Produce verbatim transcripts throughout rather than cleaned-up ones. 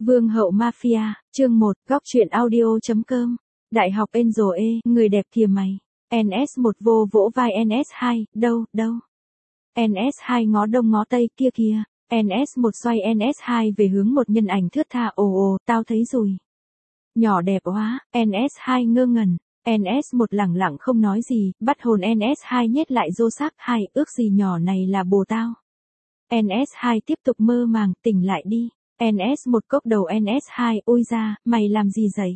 Vương hậu Mafia, chương một, góc truyện audio.com. Đại học Angel E, người đẹp kìa mày. en ét một vô vỗ vai en ét hai, đâu, đâu. en ét hai ngó đông ngó tây, kia kìa. en ét một xoay en ét hai về hướng một nhân ảnh thướt tha, ồ ồ, tao thấy rồi. Nhỏ đẹp quá, en ét hai ngơ ngẩn. en ét một lẳng lặng không nói gì, bắt hồn en ét hai nhét lại rô xác, hai, ước gì nhỏ này là bồ tao. en ét hai tiếp tục mơ màng, tỉnh lại đi. en ét một cốc đầu en ét hai, ôi da, mày làm gì vậy?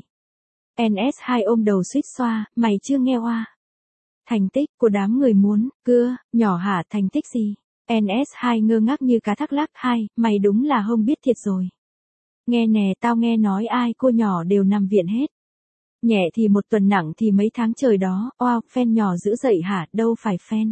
en ét hai ôm đầu suýt xoa, mày chưa nghe oa. Thành tích của đám người muốn, cưa, nhỏ hả, thành tích gì? en ét hai ngơ ngác như cá thác lác, hai, mày đúng là không biết thiệt rồi. Nghe nè, tao nghe nói ai cô nhỏ đều nằm viện hết. Nhẹ thì một tuần, nặng thì mấy tháng trời đó, oao, fan nhỏ dữ dậy hả, đâu phải fan.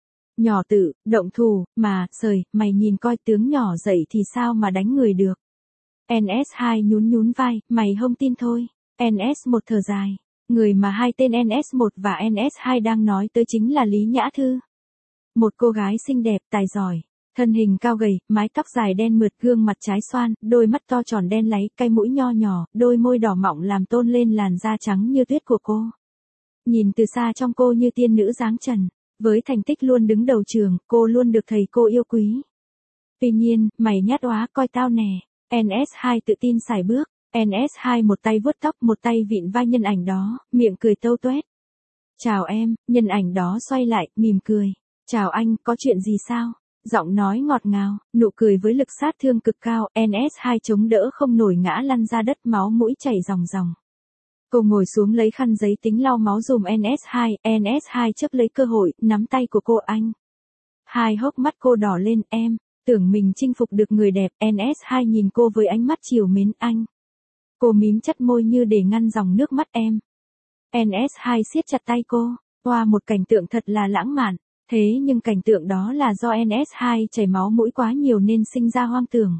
Nhỏ tự, động thủ, mà, sời, mày nhìn coi tướng nhỏ dậy thì sao mà đánh người được. en ét hai nhún nhún vai, mày không tin thôi. en ét một thở dài. Người mà hai tên en ét một và en ét hai đang nói tới chính là Lý Nhã Thư. Một cô gái xinh đẹp, tài giỏi. Thân hình cao gầy, mái tóc dài đen mượt, gương mặt trái xoan, đôi mắt to tròn đen láy, cái mũi nho nhỏ, đôi môi đỏ mọng làm tôn lên làn da trắng như tuyết của cô. Nhìn từ xa trong cô như tiên nữ dáng trần. Với thành tích luôn đứng đầu trường, cô luôn được thầy cô yêu quý. Tuy nhiên, mày nhát oá, coi tao nè. en ét hai tự tin sải bước. en ét hai một tay vuốt tóc, một tay vịn vai nhân ảnh đó, miệng cười tâu tuét. Chào em, nhân ảnh đó xoay lại, mỉm cười. Chào anh, có chuyện gì sao? Giọng nói ngọt ngào, nụ cười với lực sát thương cực cao, en ét hai chống đỡ không nổi ngã lăn ra đất, máu mũi chảy ròng ròng. Cô ngồi xuống lấy khăn giấy tính lau máu dùm en ét hai, en ét hai chấp lấy cơ hội, nắm tay của cô anh. Hai hốc mắt cô đỏ lên, em, tưởng mình chinh phục được người đẹp, en ét hai nhìn cô với ánh mắt trìu mến, anh. Cô mím chặt môi như để ngăn dòng nước mắt em. en ét hai siết chặt tay cô, qua một cảnh tượng thật là lãng mạn, thế nhưng cảnh tượng đó là do en ét hai chảy máu mũi quá nhiều nên sinh ra hoang tưởng.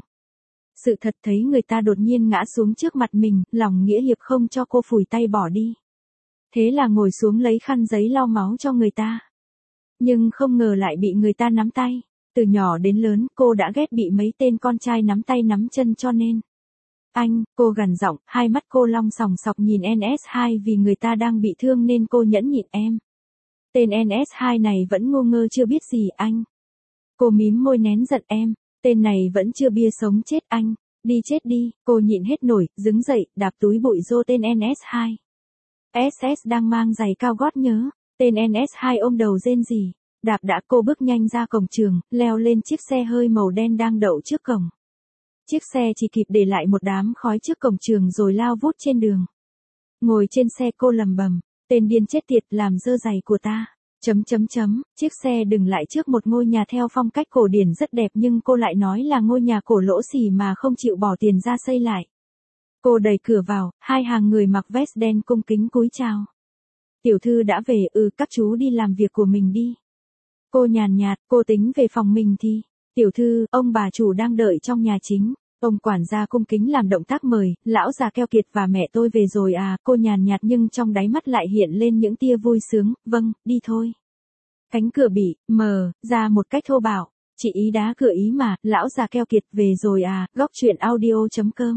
Sự thật thấy người ta đột nhiên ngã xuống trước mặt mình, lòng nghĩa hiệp không cho cô phủi tay bỏ đi. Thế là ngồi xuống lấy khăn giấy lau máu cho người ta. Nhưng không ngờ lại bị người ta nắm tay. Từ nhỏ đến lớn, cô đã ghét bị mấy tên con trai nắm tay nắm chân cho nên. Anh, cô gằn giọng, hai mắt cô long sòng sọc nhìn en ét hai vì người ta đang bị thương nên cô nhẫn nhịn em. Tên en ét hai này vẫn ngu ngơ chưa biết gì anh. Cô mím môi nén giận em. Tên này vẫn chưa bia sống chết anh. Đi chết đi, cô nhịn hết nổi, đứng dậy, đạp túi bụi rô tên en ét hai. ét ét đang mang giày cao gót nhớ. Tên en ét hai ôm đầu rên rỉ. Đạp đã cô bước nhanh ra cổng trường, leo lên chiếc xe hơi màu đen đang đậu trước cổng. Chiếc xe chỉ kịp để lại một đám khói trước cổng trường rồi lao vút trên đường. Ngồi trên xe cô lầm bầm, tên điên chết tiệt làm dơ giày của ta. Chấm chấm chấm, chiếc xe dừng lại trước một ngôi nhà theo phong cách cổ điển rất đẹp nhưng cô lại nói là ngôi nhà cổ lỗ xỉ mà không chịu bỏ tiền ra xây lại. Cô đẩy cửa vào, hai hàng người mặc vest đen cung kính cúi chào. Tiểu thư đã về, ừ các chú đi làm việc của mình đi. Cô nhàn nhạt, cô tính về phòng mình thì. Tiểu thư, ông bà chủ đang đợi trong nhà chính. Ông quản gia cung kính làm động tác mời, lão già keo kiệt và mẹ tôi về rồi à, cô nhàn nhạt nhưng trong đáy mắt lại hiện lên những tia vui sướng, vâng, đi thôi. Cánh cửa bị, mở, ra một cách thô bạo, chị ý đá cửa ý mà, lão già keo kiệt về rồi à, góc truyện audio.com.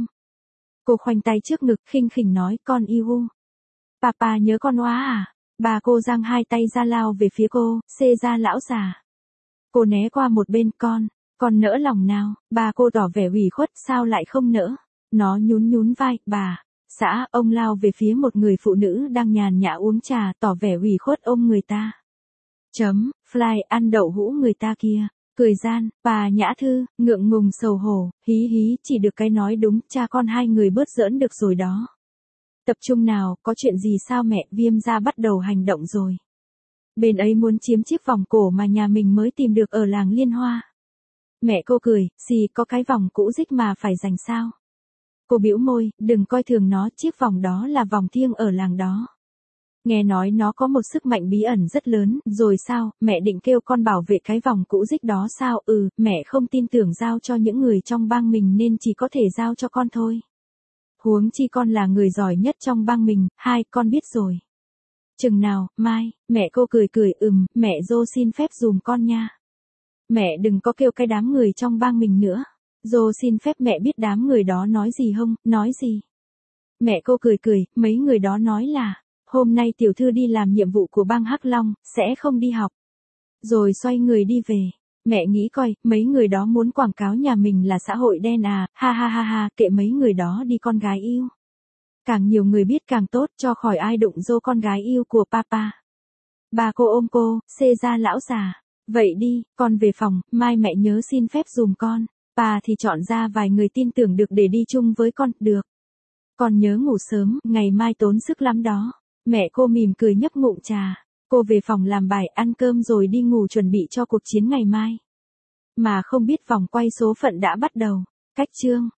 Cô khoanh tay trước ngực, khinh khỉnh nói, con yêu. Papa nhớ con quá à, bà cô giang hai tay ra lao về phía cô, xê ra lão già. Cô né qua một bên con. Con nỡ lòng nào, bà cô tỏ vẻ ủy khuất, sao lại không nỡ. Nó nhún nhún vai, bà. Xã, ông lao về phía một người phụ nữ đang nhàn nhã uống trà, tỏ vẻ ủy khuất ôm người ta. Chấm, fly ăn đậu hũ người ta kia. Cười gian, bà Nhã Thư, ngượng ngùng sầu hổ, hí hí, chỉ được cái nói đúng, cha con hai người bớt giỡn được rồi đó. Tập trung nào, có chuyện gì sao mẹ, Viêm ra bắt đầu hành động rồi. Bên ấy muốn chiếm chiếc vòng cổ mà nhà mình mới tìm được ở làng Liên Hoa. Mẹ cô cười, gì có cái vòng cũ rích mà phải dành sao? Cô bĩu môi, đừng coi thường nó, chiếc vòng đó là vòng thiêng ở làng đó. Nghe nói nó có một sức mạnh bí ẩn rất lớn, rồi sao, mẹ định kêu con bảo vệ cái vòng cũ rích đó sao? Ừ, mẹ không tin tưởng giao cho những người trong bang mình nên chỉ có thể giao cho con thôi. Huống chi con là người giỏi nhất trong bang mình, hai, con biết rồi. Chừng nào, mai, mẹ cô cười cười, ừm, mẹ dô xin phép dùm con nha. Mẹ đừng có kêu cái đám người trong bang mình nữa. Dô xin phép mẹ biết đám người đó nói gì không, nói gì? Mẹ cô cười cười, mấy người đó nói là, hôm nay tiểu thư đi làm nhiệm vụ của bang Hắc Long, sẽ không đi học. Rồi xoay người đi về. Mẹ nghĩ coi, mấy người đó muốn quảng cáo nhà mình là xã hội đen à, ha ha ha ha, kệ mấy người đó đi con gái yêu. Càng nhiều người biết càng tốt, cho khỏi ai đụng dô con gái yêu của papa. Bà cô ôm cô, xê ra lão già. Vậy đi, con về phòng, mai mẹ nhớ xin phép dùm con. Bà thì chọn ra vài người tin tưởng được để đi chung với con, được. Con nhớ ngủ sớm, ngày mai tốn sức lắm đó. Mẹ cô mỉm cười nhấp ngụm trà. Cô về phòng làm bài, ăn cơm rồi đi ngủ chuẩn bị cho cuộc chiến ngày mai. Mà không biết vòng quay số phận đã bắt đầu. Cách chương